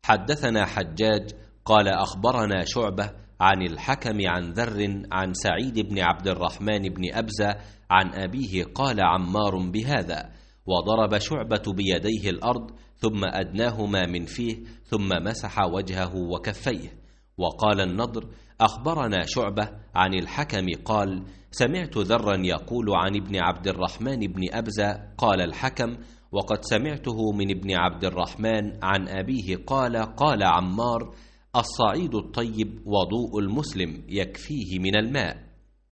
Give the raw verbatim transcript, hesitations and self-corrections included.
حدثنا حجاج قال أخبرنا شعبة عن الحكم عن ذر عن سعيد بن عبد الرحمن بن أبزة عن أبيه قال عمار بهذا، وضرب شعبة بيديه الأرض ثم أدناهما من فيه ثم مسح وجهه وكفيه. وقال النضر أخبرنا شعبة عن الحكم قال سمعت ذرا يقول عن ابن عبد الرحمن بن أبزة قال الحكم وقد سمعته من ابن عبد الرحمن عن أبيه قال قال عمار الصعيد الطيب وضوء المسلم يكفيه من الماء.